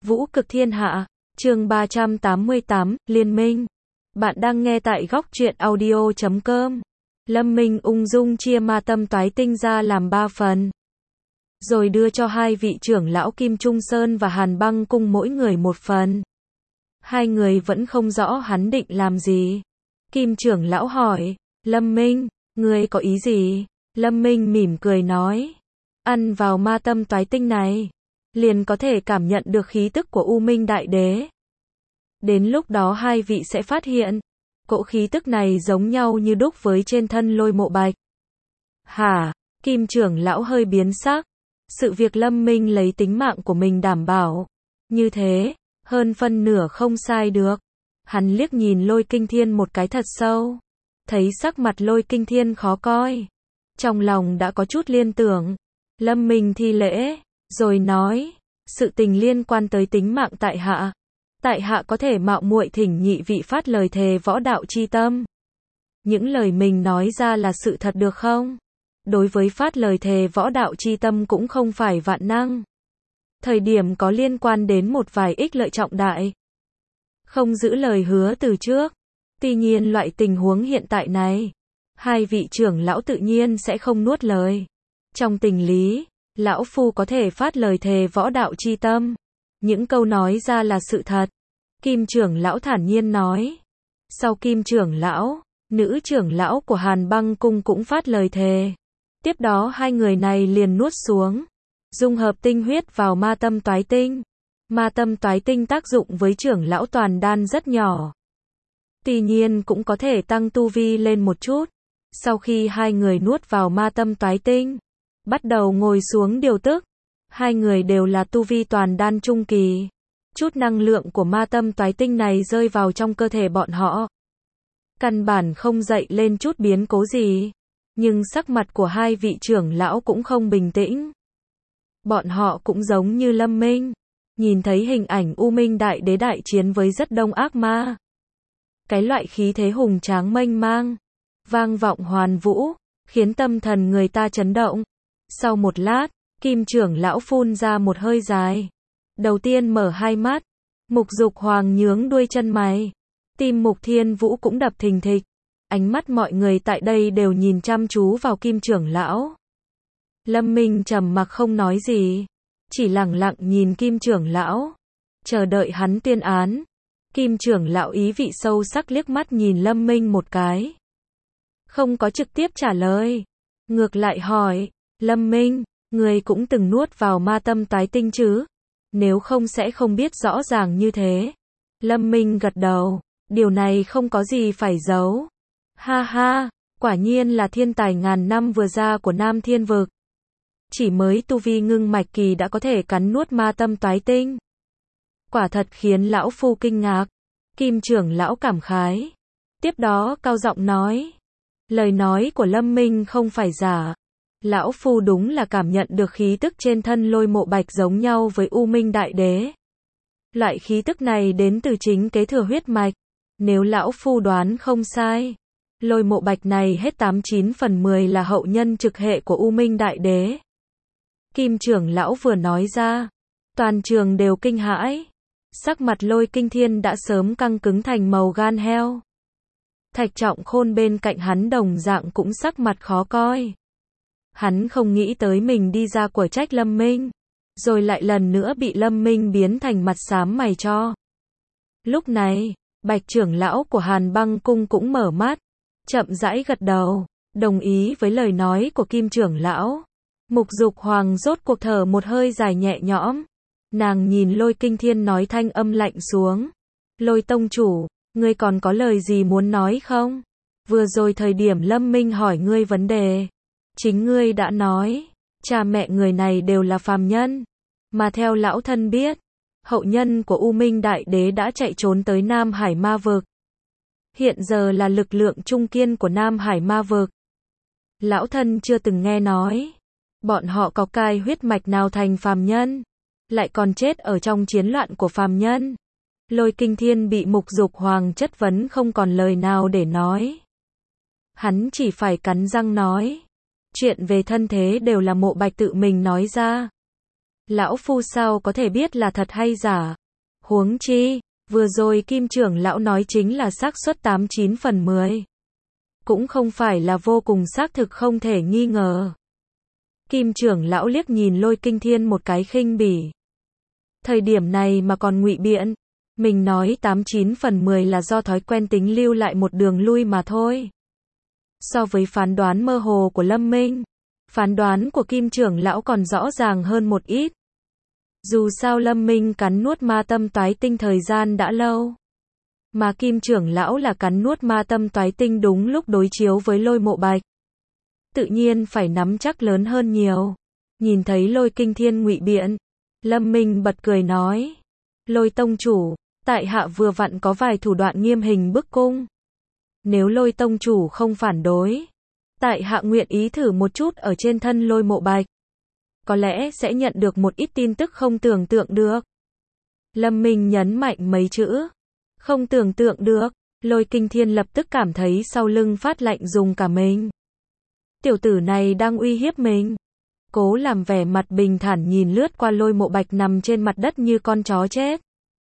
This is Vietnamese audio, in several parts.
Vũ cực thiên hạ, chương 388, Liên minh. Bạn đang nghe tại góc truyện audio.com. Lâm Minh ung dung chia ma tâm toái tinh ra làm 3 phần. Rồi đưa cho hai vị trưởng lão Kim Trung Sơn và Hàn Băng Cung mỗi người một phần. Hai người vẫn không rõ hắn định làm gì. Kim trưởng lão hỏi, Lâm Minh, ngươi có ý gì? Lâm Minh mỉm cười nói, ăn vào ma tâm toái tinh này, liền có thể cảm nhận được khí tức của U Minh Đại Đế. Đến lúc đó hai vị sẽ phát hiện, cỗ khí tức này giống nhau như đúc với trên thân Lôi Mộ Bạch. Hả? Kim trưởng lão hơi biến sắc. Sự việc Lâm Minh lấy tính mạng của mình đảm bảo. Như thế, hơn phân nửa không sai được. Hắn liếc nhìn Lôi Kinh Thiên một cái thật sâu. Thấy sắc mặt Lôi Kinh Thiên khó coi. Trong lòng đã có chút liên tưởng. Lâm Minh thi lễ, rồi nói, sự tình liên quan tới tính mạng tại hạ. Tại hạ có thể mạo muội thỉnh nhị vị phát lời thề võ đạo chi tâm. Những lời mình nói ra là sự thật được không? Đối với phát lời thề võ đạo chi tâm cũng không phải vạn năng. Thời điểm có liên quan đến một vài ích lợi trọng đại. Không giữ lời hứa từ trước. Tuy nhiên loại tình huống hiện tại này, hai vị trưởng lão tự nhiên sẽ không nuốt lời. Trong tình lý, lão phu có thể phát lời thề võ đạo chi tâm. Những câu nói ra là sự thật. Kim trưởng lão thản nhiên nói. Sau Kim trưởng lão, nữ trưởng lão của Hàn Băng Cung cũng phát lời thề. Tiếp đó hai người này liền nuốt xuống, dung hợp tinh huyết vào ma tâm toái tinh. Ma tâm toái tinh tác dụng với trưởng lão toàn đan rất nhỏ. Tuy nhiên cũng có thể tăng tu vi lên một chút. Sau khi hai người nuốt vào ma tâm toái tinh, bắt đầu ngồi xuống điều tức. Hai người đều là tu vi toàn đan trung kỳ. Chút năng lượng của ma tâm toái tinh này rơi vào trong cơ thể bọn họ. Căn bản không dậy lên chút biến cố gì. Nhưng sắc mặt của hai vị trưởng lão cũng không bình tĩnh. Bọn họ cũng giống như Lâm Minh. Nhìn thấy hình ảnh U Minh Đại Đế đại chiến với rất đông ác ma. Cái loại khí thế hùng tráng mênh mang, vang vọng hoàn vũ, khiến tâm thần người ta chấn động. Sau một lát, Kim trưởng lão phun ra một hơi dài. Đầu tiên mở hai mắt, Mục Dục Hoàng nhướng đuôi chân mày. Tim Mục Thiên Vũ cũng đập thình thịch. Ánh mắt mọi người tại đây đều nhìn chăm chú vào Kim trưởng lão. Lâm Minh trầm mặc không nói gì, chỉ lặng lặng nhìn Kim trưởng lão, chờ đợi hắn tuyên án. Kim trưởng lão ý vị sâu sắc liếc mắt nhìn Lâm Minh một cái. Không có trực tiếp trả lời. Ngược lại hỏi, Lâm Minh, người cũng từng nuốt vào ma tâm toái tinh chứ? Nếu không sẽ không biết rõ ràng như thế. Lâm Minh gật đầu, điều này không có gì phải giấu. Ha ha, quả nhiên là thiên tài ngàn năm vừa ra của Nam Thiên Vực. Chỉ mới tu vi ngưng mạch kỳ đã có thể cắn nuốt ma tâm toái tinh. Quả thật khiến lão phu kinh ngạc. Kim trưởng lão cảm khái. Tiếp đó cao giọng nói. Lời nói của Lâm Minh không phải giả. Lão phu đúng là cảm nhận được khí tức trên thân Lôi Mộ Bạch giống nhau với U Minh Đại Đế. Loại khí tức này đến từ chính kế thừa huyết mạch. Nếu lão phu đoán không sai, Lôi Mộ Bạch này hết 89 phần 10 là hậu nhân trực hệ của U Minh Đại Đế. Kim trưởng lão vừa nói ra, toàn trường đều kinh hãi. Sắc mặt Lôi Kinh Thiên đã sớm căng cứng thành màu gan heo. Thạch Trọng Khôn bên cạnh hắn đồng dạng cũng sắc mặt khó coi. Hắn không nghĩ tới mình đi ra của trách Lâm Minh, rồi lại lần nữa bị Lâm Minh biến thành mặt xám mày cho. Lúc này, Bạch trưởng lão của Hàn Băng Cung cũng mở mắt, chậm rãi gật đầu, đồng ý với lời nói của Kim trưởng lão. Mục Dục Hoàng rốt cuộc thở một hơi dài nhẹ nhõm. Nàng nhìn Lôi Kinh Thiên nói thanh âm lạnh xuống. Lôi tông chủ, ngươi còn có lời gì muốn nói không? Vừa rồi thời điểm Lâm Minh hỏi ngươi vấn đề, chính ngươi đã nói, cha mẹ người này đều là phàm nhân. Mà theo lão thân biết, hậu nhân của U Minh Đại Đế đã chạy trốn tới Nam Hải Ma Vực. Hiện giờ là lực lượng trung kiên của Nam Hải Ma Vực. Lão thân chưa từng nghe nói, bọn họ có cai huyết mạch nào thành phàm nhân, lại còn chết ở trong chiến loạn của phàm nhân. Lôi Kinh Thiên bị Mục Dục Hoàng chất vấn không còn lời nào để nói. Hắn chỉ phải cắn răng nói. Chuyện về thân thế đều là Mộ Bạch tự mình nói ra. Lão phu sao có thể biết là thật hay giả? Huống chi, vừa rồi Kim trưởng lão nói chính là xác suất 89 phần 10. Cũng không phải là vô cùng xác thực không thể nghi ngờ. Kim trưởng lão liếc nhìn Lôi Kinh Thiên một cái khinh bỉ. Thời điểm này mà còn ngụy biện, mình nói 89 phần 10 là do thói quen tính lưu lại một đường lui mà thôi. So với phán đoán mơ hồ của Lâm Minh, phán đoán của Kim trưởng lão còn rõ ràng hơn một ít. Dù sao Lâm Minh cắn nuốt ma tâm toái tinh thời gian đã lâu, mà Kim trưởng lão là cắn nuốt ma tâm toái tinh đúng lúc đối chiếu với Lôi Mộ Bạch, tự nhiên phải nắm chắc lớn hơn nhiều. Nhìn thấy Lôi Kinh Thiên ngụy biện, Lâm Minh bật cười nói: Lôi tông chủ, tại hạ vừa vặn có vài thủ đoạn nghiêm hình bức cung. Nếu Lôi tông chủ không phản đối, tại hạ nguyện ý thử một chút ở trên thân Lôi Mộ Bạch. Có lẽ sẽ nhận được một ít tin tức không tưởng tượng được. Lâm Minh nhấn mạnh mấy chữ. Không tưởng tượng được. Lôi Kinh Thiên lập tức cảm thấy sau lưng phát lạnh rùng cả mình. Tiểu tử này đang uy hiếp mình. Cố làm vẻ mặt bình thản nhìn lướt qua Lôi Mộ Bạch nằm trên mặt đất như con chó chết.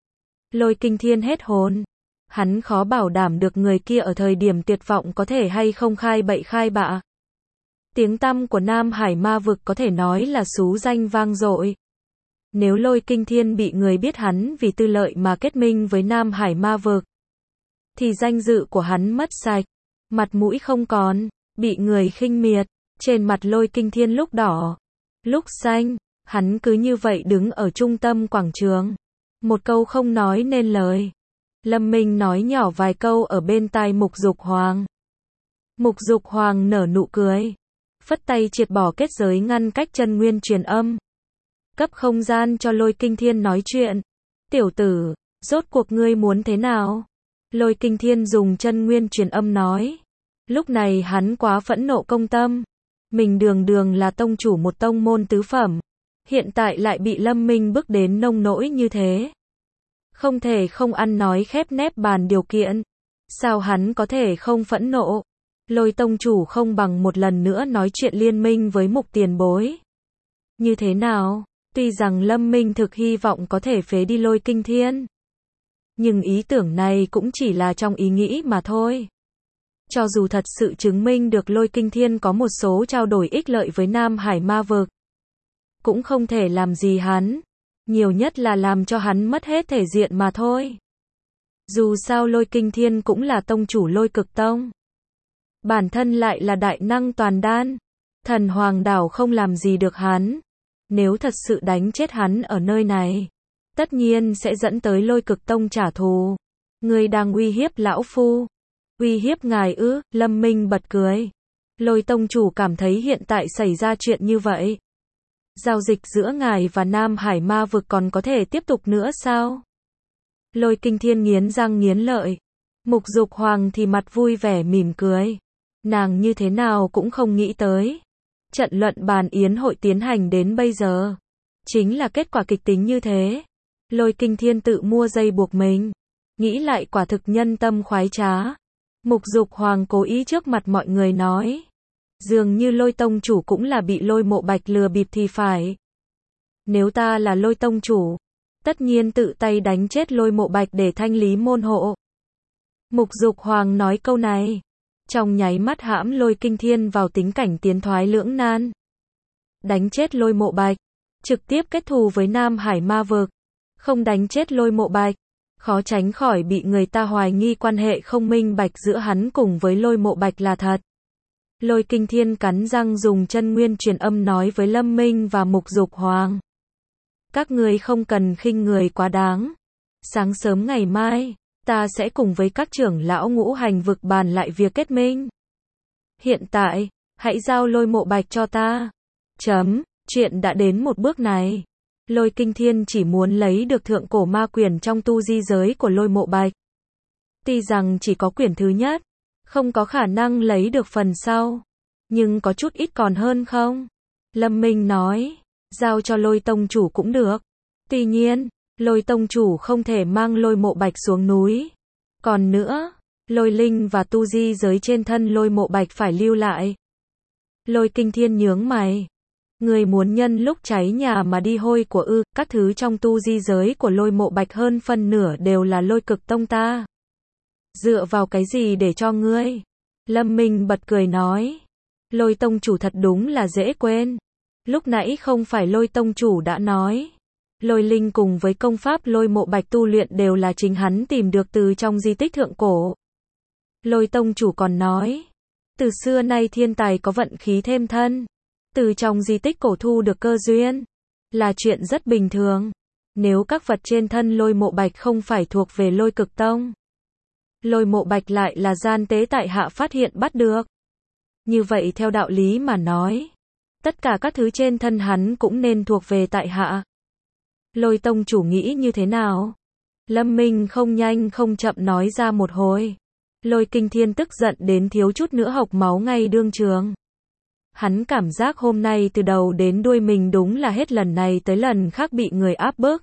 Lôi Kinh Thiên hết hồn. Hắn khó bảo đảm được người kia ở thời điểm tuyệt vọng có thể hay không khai bậy khai bạ. Tiếng tăm của Nam Hải Ma Vực có thể nói là xú danh vang dội. Nếu Lôi Kinh Thiên bị người biết hắn vì tư lợi mà kết minh với Nam Hải Ma Vực, thì danh dự của hắn mất sạch, mặt mũi không còn, bị người khinh miệt. Trên mặt Lôi Kinh Thiên lúc đỏ, lúc xanh, hắn cứ như vậy đứng ở trung tâm quảng trường. Một câu không nói nên lời. Lâm Minh nói nhỏ vài câu ở bên tai Mục Dục Hoàng. Mục Dục Hoàng nở nụ cười, phất tay triệt bỏ kết giới ngăn cách chân nguyên truyền âm, cấp không gian cho Lôi Kinh Thiên nói chuyện. Tiểu tử, rốt cuộc ngươi muốn thế nào? Lôi Kinh Thiên dùng chân nguyên truyền âm nói. Lúc này hắn quá phẫn nộ công tâm. Mình đường đường là tông chủ một tông môn tứ phẩm, hiện tại lại bị Lâm Minh bức đến nông nỗi như thế. Không thể không ăn nói khép nép bàn điều kiện. Sao hắn có thể không phẫn nộ? Lôi tông chủ không bằng một lần nữa nói chuyện liên minh với Mục tiền bối. Như thế nào? Tuy rằng Lâm Minh thực hy vọng có thể phế đi Lôi Kinh Thiên, nhưng ý tưởng này cũng chỉ là trong ý nghĩ mà thôi. Cho dù thật sự chứng minh được Lôi Kinh Thiên có một số trao đổi ích lợi với Nam Hải Ma Vực, cũng không thể làm gì hắn, nhiều nhất là làm cho hắn mất hết thể diện mà thôi. Dù sao Lôi Kinh Thiên cũng là tông chủ Lôi Cực Tông, bản thân lại là đại năng toàn đan, Thần Hoàng đảo không làm gì được hắn. Nếu thật sự đánh chết hắn ở nơi này, tất nhiên sẽ dẫn tới Lôi Cực Tông trả thù. Ngươi đang uy hiếp lão phu? Uy hiếp ngài ư? Lâm Minh bật cười. Lôi tông chủ cảm thấy hiện tại xảy ra chuyện như vậy, giao dịch giữa ngài và Nam Hải Ma Vực còn có thể tiếp tục nữa sao? Lôi Kinh Thiên nghiến răng nghiến lợi. Mục Dục Hoàng thì mặt vui vẻ mỉm cười. Nàng như thế nào cũng không nghĩ tới. Trận luận bàn yến hội tiến hành đến bây giờ, chính là kết quả kịch tính như thế. Lôi Kinh Thiên tự mua dây buộc mình. Nghĩ lại quả thực nhân tâm khoái trá. Mục Dục Hoàng cố ý trước mặt mọi người nói. Dường như Lôi tông chủ cũng là bị Lôi Mộ Bạch lừa bịp thì phải. Nếu ta là Lôi tông chủ, tất nhiên tự tay đánh chết Lôi Mộ Bạch để thanh lý môn hộ. Mục Dục Hoàng nói câu này, trong nháy mắt hãm Lôi Kinh Thiên vào tính cảnh tiến thoái lưỡng nan. Đánh chết Lôi Mộ Bạch, trực tiếp kết thù với Nam Hải Ma Vực. Không đánh chết Lôi Mộ Bạch, khó tránh khỏi bị người ta hoài nghi quan hệ không minh bạch giữa hắn cùng với Lôi Mộ Bạch là thật. Lôi Kinh Thiên cắn răng dùng chân nguyên truyền âm nói với Lâm Minh và Mục Dục Hoàng. Các ngươi không cần khinh người quá đáng. Sáng sớm ngày mai, ta sẽ cùng với các trưởng lão ngũ hành vực bàn lại việc kết minh. Hiện tại, hãy giao Lôi Mộ Bạch cho ta. Chuyện đã đến một bước này. Lôi Kinh Thiên chỉ muốn lấy được thượng cổ ma quyển trong tu di giới của Lôi Mộ Bạch. Tuy rằng chỉ có quyển thứ nhất, không có khả năng lấy được phần sau, nhưng có chút ít còn hơn không? Lâm Minh nói, giao cho Lôi tông chủ cũng được. Tuy nhiên, Lôi tông chủ không thể mang Lôi Mộ Bạch xuống núi. Còn nữa, Lôi linh và tu di giới trên thân Lôi Mộ Bạch phải lưu lại. Lôi Kinh Thiên nhướng mày. Người muốn nhân lúc cháy nhà mà đi hôi của ư, các thứ trong tu di giới của Lôi Mộ Bạch hơn phân nửa đều là Lôi Cực Tông ta. Dựa vào cái gì để cho ngươi? Lâm Minh bật cười nói. Lôi tông chủ thật đúng là dễ quên. Lúc nãy không phải Lôi tông chủ đã nói. Lôi linh cùng với công pháp Lôi Mộ Bạch tu luyện đều là chính hắn tìm được từ trong di tích thượng cổ. Lôi tông chủ còn nói. Từ xưa nay thiên tài có vận khí thêm thân. Từ trong di tích cổ thu được cơ duyên. Là chuyện rất bình thường. Nếu các vật trên thân Lôi Mộ Bạch không phải thuộc về Lôi Cực Tông. Lôi Mộ Bạch lại là gian tế tại hạ phát hiện bắt được. Như vậy theo đạo lý mà nói. Tất cả các thứ trên thân hắn cũng nên thuộc về tại hạ. Lôi tông chủ nghĩ như thế nào? Lâm Minh không nhanh không chậm nói ra một hồi. Lôi Kinh Thiên tức giận đến thiếu chút nữa hộc máu ngay đương trường. Hắn cảm giác hôm nay từ đầu đến đuôi mình đúng là hết lần này tới lần khác bị người áp bức.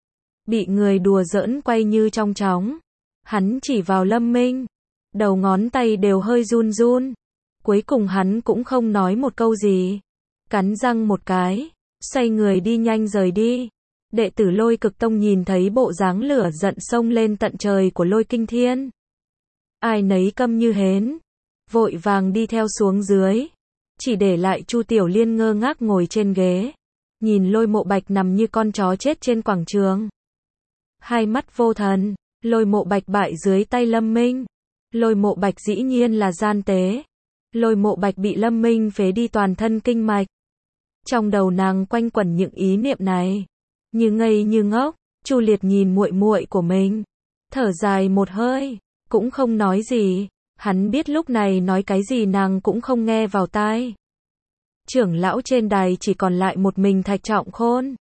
Bị người đùa giỡn quay như trong chóng. Hắn chỉ vào Lâm Minh. Đầu ngón tay đều hơi run run. Cuối cùng hắn cũng không nói một câu gì. Cắn răng một cái. Xoay người đi nhanh rời đi. Đệ tử Lôi Cực Tông nhìn thấy bộ dáng lửa giận xông lên tận trời của Lôi Kinh Thiên. Ai nấy câm như hến. Vội vàng đi theo xuống dưới. Chỉ để lại Chu Tiểu Liên ngơ ngác ngồi trên ghế. Nhìn Lôi Mộ Bạch nằm như con chó chết trên quảng trường. Hai mắt vô thần. Lôi Mộ Bạch bại dưới tay Lâm Minh. Lôi Mộ Bạch dĩ nhiên là gian tế. Lôi Mộ Bạch bị Lâm Minh phế đi toàn thân kinh mạch. Trong đầu nàng quanh quẩn những ý niệm này. Như ngây như ngốc. Chu Liệt nhìn muội muội của mình. Thở dài một hơi. Cũng không nói gì. Hắn biết lúc này nói cái gì nàng cũng không nghe vào tai. Trưởng lão trên đài chỉ còn lại một mình Thạch Trọng Khôn.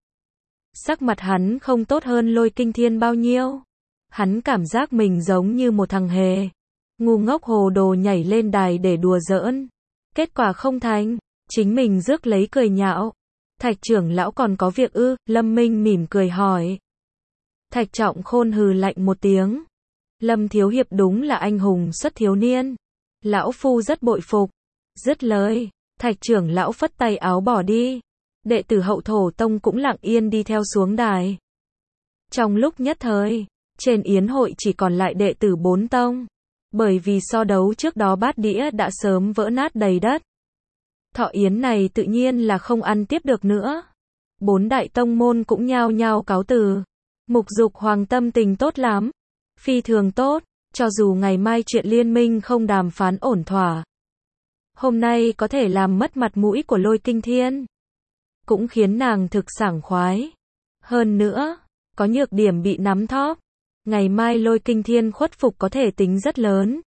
Sắc mặt hắn không tốt hơn Lôi Kinh Thiên bao nhiêu. Hắn cảm giác mình giống như một thằng hề. Ngu ngốc hồ đồ nhảy lên đài để đùa giỡn. Kết quả không thành. Chính mình rước lấy cười nhạo. Thạch trưởng lão còn có việc ư? Lâm Minh mỉm cười hỏi. Thạch Trọng Khôn hừ lạnh một tiếng. Lâm thiếu hiệp đúng là anh hùng xuất thiếu niên. Lão phu rất bội phục. Dứt lời, Thạch trưởng lão phất tay áo bỏ đi. Đệ tử Hậu Thổ Tông cũng lặng yên đi theo xuống đài. Trong lúc nhất thời, trên yến hội chỉ còn lại đệ tử 4 tông. Bởi vì so đấu trước đó bát đĩa đã sớm vỡ nát đầy đất. Thọ yến này tự nhiên là không ăn tiếp được nữa. 4 đại tông môn cũng nhao nhao cáo từ. Mục Dục Hoàng tâm tình tốt lắm. Phi thường tốt, cho dù ngày mai chuyện liên minh không đàm phán ổn thỏa. Hôm nay có thể làm mất mặt mũi của Lôi Kinh Thiên. Cũng khiến nàng thực sảng khoái. Hơn nữa, có nhược điểm bị nắm thóp. Ngày mai Lôi Kinh Thiên khuất phục có thể tính rất lớn.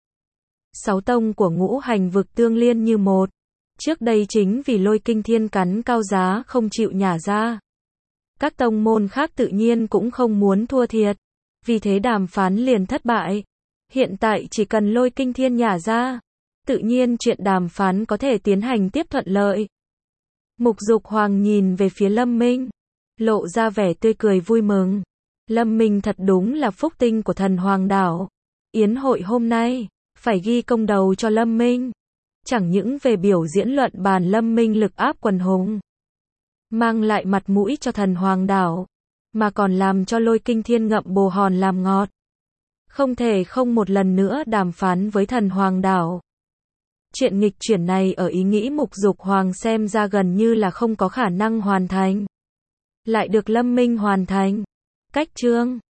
6 tông của ngũ hành vực tương liên như một. Trước đây chính vì Lôi Kinh Thiên cắn cao giá không chịu nhả ra. Các tông môn khác tự nhiên cũng không muốn thua thiệt. Vì thế đàm phán liền thất bại. Hiện tại chỉ cần Lôi Kinh Thiên nhả ra. Tự nhiên chuyện đàm phán có thể tiến hành tiếp thuận lợi. Mục Dục Hoàng nhìn về phía Lâm Minh. Lộ ra vẻ tươi cười vui mừng. Lâm Minh thật đúng là phúc tinh của Thần Hoàng Đảo. Yến hội hôm nay, phải ghi công đầu cho Lâm Minh. Chẳng những về biểu diễn luận bàn Lâm Minh lực áp quần hùng. Mang lại mặt mũi cho Thần Hoàng Đảo. Mà còn làm cho Lôi Kinh Thiên ngậm bồ hòn làm ngọt. Không thể không một lần nữa đàm phán với Thần Hoàng Đảo. Chuyện nghịch chuyển này ở ý nghĩ Mục Dục Hoàng xem ra gần như là không có khả năng hoàn thành. Lại được Lâm Minh hoàn thành. Cách chương